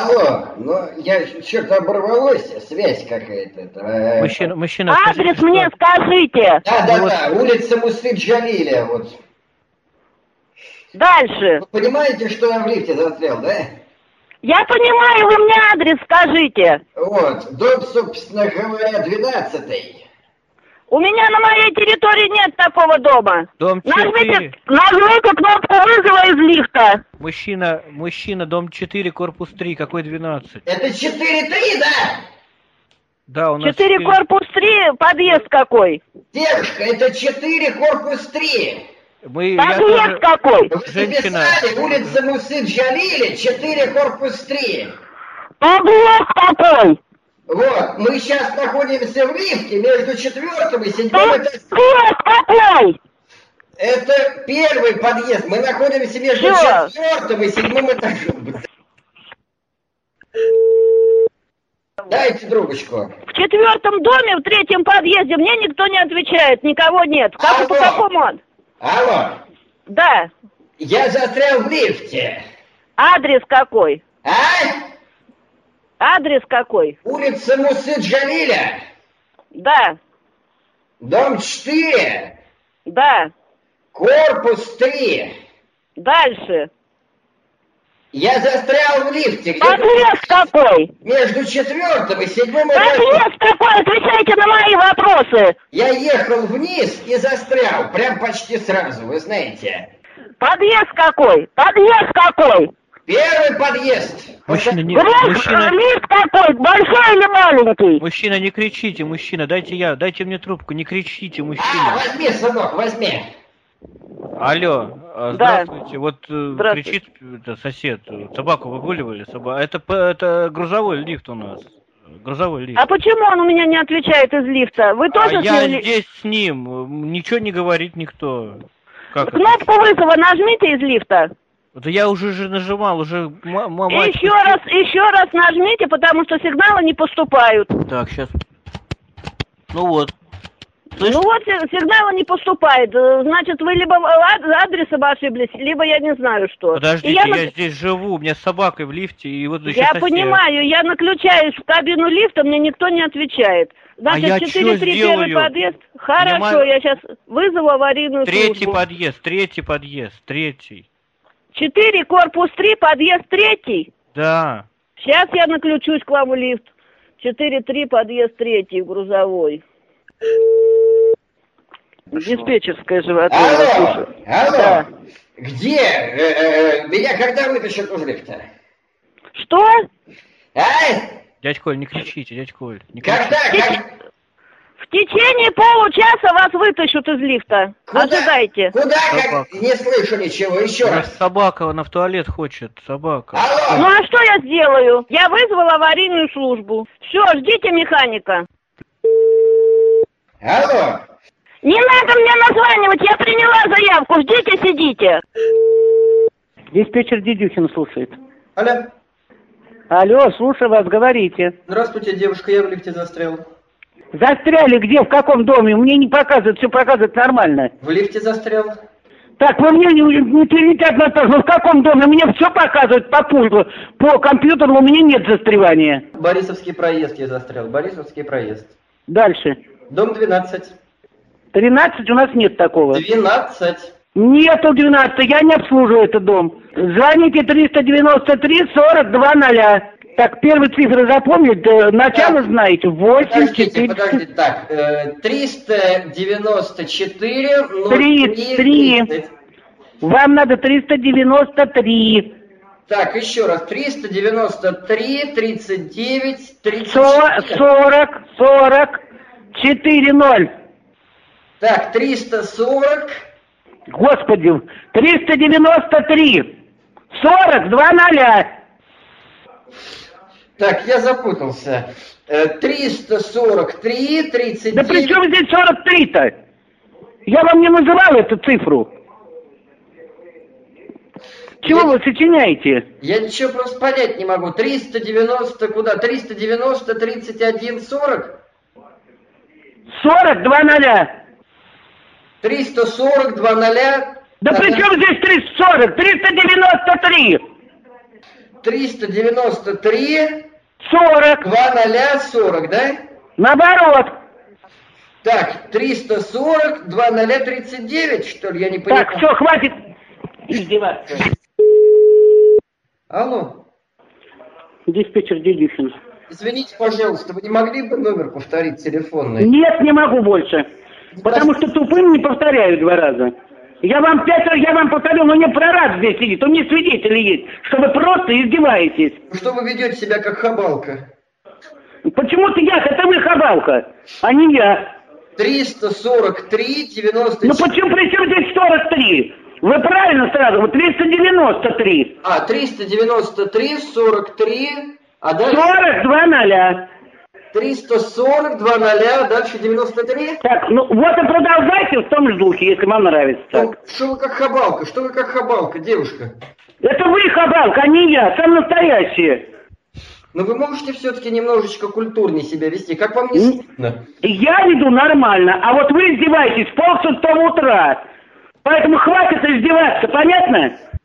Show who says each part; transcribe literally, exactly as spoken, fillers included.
Speaker 1: Алло, ну я что-то оборвалось, связь какая-то.
Speaker 2: Мужчина, мужчина.
Speaker 3: Адрес мне что... скажите.
Speaker 1: Да, да, вот... да, улица Мусы Джалиля, вот.
Speaker 3: Дальше.
Speaker 1: Вы понимаете, что я в лифте застрял, да?
Speaker 3: Я понимаю, вы мне адрес скажите.
Speaker 1: Вот, дом, собственно говоря, двенадцатый.
Speaker 3: У меня на моей территории нет такого дома.
Speaker 2: Дом
Speaker 3: нажмите, нажмите кнопку вызова из лифта.
Speaker 2: Мужчина, мужчина, дом четыре, корпус три, какой двенадцать?
Speaker 1: Это четыре три, да?
Speaker 2: Да, у нас
Speaker 3: четыре, корпус три, подъезд какой?
Speaker 1: Девушка, это четыре, корпус три.
Speaker 2: Мы,
Speaker 3: подъезд
Speaker 2: тоже...
Speaker 3: какой?
Speaker 1: Вы
Speaker 2: Женщина...
Speaker 1: записали, улица Мусы Джалиля, четыре, корпус три.
Speaker 3: Подъезд какой?
Speaker 1: Вот, мы сейчас находимся в лифте между четвертым и седьмым этажом.
Speaker 3: Подъезд какой?
Speaker 1: Это первый подъезд. Мы находимся между Все. четвертым и седьмым этажом. Дайте трубочку.
Speaker 3: В четвертом доме, в третьем подъезде мне никто не отвечает, никого нет. Как, по какому он?
Speaker 1: Алло.
Speaker 3: Да.
Speaker 1: Я застрял в лифте.
Speaker 3: Адрес какой?
Speaker 1: А?
Speaker 3: Адрес какой?
Speaker 1: Улица Мусы Джалиля.
Speaker 3: Да.
Speaker 1: Дом четыре.
Speaker 3: Да.
Speaker 1: Корпус три.
Speaker 3: Дальше.
Speaker 1: Я застрял в лифте.
Speaker 3: Подъезд какой?
Speaker 1: Между четвертым и седьмым этажом.
Speaker 3: Подъезд какой? Отвечайте на мои вопросы.
Speaker 1: Я ехал вниз и застрял. Прям почти сразу, вы знаете.
Speaker 3: Подъезд какой? Подъезд какой?
Speaker 1: Первый подъезд.
Speaker 2: Мужчина, не,
Speaker 3: лифт,
Speaker 2: мужчина...
Speaker 3: лифт какой? Большой или маленький?
Speaker 2: Мужчина, не кричите, мужчина, дайте я, дайте мне трубку, не кричите, мужчина.
Speaker 1: А, возьми, сынок, возьми.
Speaker 2: Алло, здравствуйте. Да. Вот
Speaker 3: здравствуйте.
Speaker 2: Кричит это, сосед, собаку выгуливали, собаку. Это, это грузовой лифт у нас. Грузовой лифт.
Speaker 3: А почему он у меня не отвечает из лифта? Вы тоже
Speaker 2: а
Speaker 3: с
Speaker 2: я
Speaker 3: ним...
Speaker 2: здесь с ним, ничего не говорит никто. Как
Speaker 3: кнопку это? Вызова нажмите из лифта.
Speaker 2: Это я уже же нажимал, уже мама.
Speaker 3: Еще раз, еще раз нажмите, потому что сигналы не поступают.
Speaker 2: Так, сейчас. Ну вот.
Speaker 3: Слышь? Ну вот сигнала не поступает. Значит, вы либо адресом ошиблись, либо я не знаю что.
Speaker 2: Подождите,
Speaker 3: я,
Speaker 2: я
Speaker 3: на...
Speaker 2: здесь живу, у меня с собакой в лифте, и вот еще
Speaker 3: Я
Speaker 2: сосед.
Speaker 3: понимаю, я наключаюсь в кабину лифта, мне никто не отвечает. Значит,
Speaker 2: а
Speaker 3: четыре три первый подъезд. Хорошо,
Speaker 2: мне...
Speaker 3: я сейчас вызову аварийную
Speaker 2: третий
Speaker 3: службу.
Speaker 2: Подъезд, третий подъезд, третий.
Speaker 3: четыре, корпус три, подъезд третий?
Speaker 2: Да.
Speaker 3: Сейчас я наключусь к вам в лифт. четыре три, подъезд третий, грузовой. Диспетчерская же ответ.
Speaker 1: Алло, алло.
Speaker 3: Да.
Speaker 1: Где? Э, э, меня когда вытащат из лифта?
Speaker 3: Что?
Speaker 1: А?
Speaker 2: Дядь Коль, не кричите, дядь Коль. Не кричите.
Speaker 1: Когда? Как...
Speaker 3: В течение получаса вас вытащут из лифта.
Speaker 1: Куда?
Speaker 3: Ожидайте.
Speaker 1: Куда?
Speaker 2: Собака.
Speaker 1: Как... Не слышу ничего. Еще
Speaker 2: У
Speaker 1: раз.
Speaker 2: Собака, она в туалет хочет. Собака.
Speaker 1: Алло.
Speaker 3: Ну а что я сделаю? Я вызвала аварийную службу. Все, ждите механика.
Speaker 1: Алло.
Speaker 3: Не надо мне названивать, я приняла заявку. Ждите, сидите.
Speaker 4: Диспетчер Дедюхин слушает.
Speaker 5: Алло.
Speaker 4: Алло, слушаю вас, говорите.
Speaker 5: Здравствуйте, девушка, я в лифте застрял.
Speaker 4: Застряли где, в каком доме? Мне не показывают, все показывает нормально.
Speaker 5: В лифте застрял.
Speaker 4: Так, вы мне не, не перейдите одно то, в каком доме? Мне все показывают по пульту, по компьютеру, у меня нет застревания.
Speaker 5: Борисовский проезд я застрял, Борисовский проезд.
Speaker 4: Дальше.
Speaker 5: Дом двенадцать.
Speaker 4: тринадцать у нас нет такого.
Speaker 5: двенадцать.
Speaker 4: Нету двенадцать, я не обслуживаю этот дом. Звоните триста девяносто три сорок два ноля. Так, первые цифры запомнить, начало так, знаете, восемь,
Speaker 1: подождите,
Speaker 4: четыре...
Speaker 1: Подождите, так, э, триста девяносто четыре, ноль
Speaker 4: три, три.
Speaker 1: тридцать.
Speaker 4: Вам надо триста девяносто три.
Speaker 1: Так, еще раз, триста девяносто три, тридцать девять, тридцать четыре.
Speaker 4: сорок, сорок, четыре, ноль.
Speaker 1: Так, триста сорок.
Speaker 4: Господи, триста девяносто три, сорок два ноля.
Speaker 1: Так, я запутался. триста сорок три, тридцать девять...
Speaker 4: Да при чем здесь сорок три-то? Я вам не называл эту цифру. Чего я... вы сочиняете?
Speaker 1: Я ничего просто понять не могу. триста девяносто куда? триста девяносто, тридцать один, сорок?
Speaker 4: сорок два ноля.
Speaker 1: триста сорок два ноля.
Speaker 4: Да при чем здесь триста сорок? триста девяносто три.
Speaker 1: триста девяносто три,
Speaker 4: сорок.
Speaker 1: два ноля, сорок, да?
Speaker 4: Наоборот.
Speaker 1: Так, триста сорок, два ноля, тридцать девять, что ли, я не понимаю.
Speaker 4: Так, все, хватит издеваться.
Speaker 1: Алло,
Speaker 4: Диспетчер Дедюхин.
Speaker 1: извините, пожалуйста, вы не могли бы номер повторить телефонный?
Speaker 4: Нет, не могу больше. Потому что тупым не повторяю два раза. Я вам пять раз, я вам повторил, но не прораб здесь сидит, у меня свидетели есть, что вы просто издеваетесь.
Speaker 1: Что вы ведете себя как хабалка?
Speaker 4: Почему-то я, это вы хабалка, а не я.
Speaker 1: триста сорок три, девяносто
Speaker 4: Ну почему, при чем здесь сорок три? Вы правильно сразу, вот триста девяносто три.
Speaker 1: А, триста девяносто три, сорок три, а дальше...
Speaker 4: сорок два ноля.
Speaker 1: триста сорок, два ноля, дальше девяносто три?
Speaker 4: Так, ну вот и продолжайте в том же духе, если вам нравится так.
Speaker 1: Ну, что вы как хабалка? Что вы как хабалка, девушка?
Speaker 4: Это вы хабалка, а не я, сам настоящий.
Speaker 1: Но вы можете все-таки немножечко культурнее себя вести, как вам не стыдно?
Speaker 4: Я веду нормально, а вот вы издеваетесь в полшестого утра. Поэтому хватит издеваться, понятно?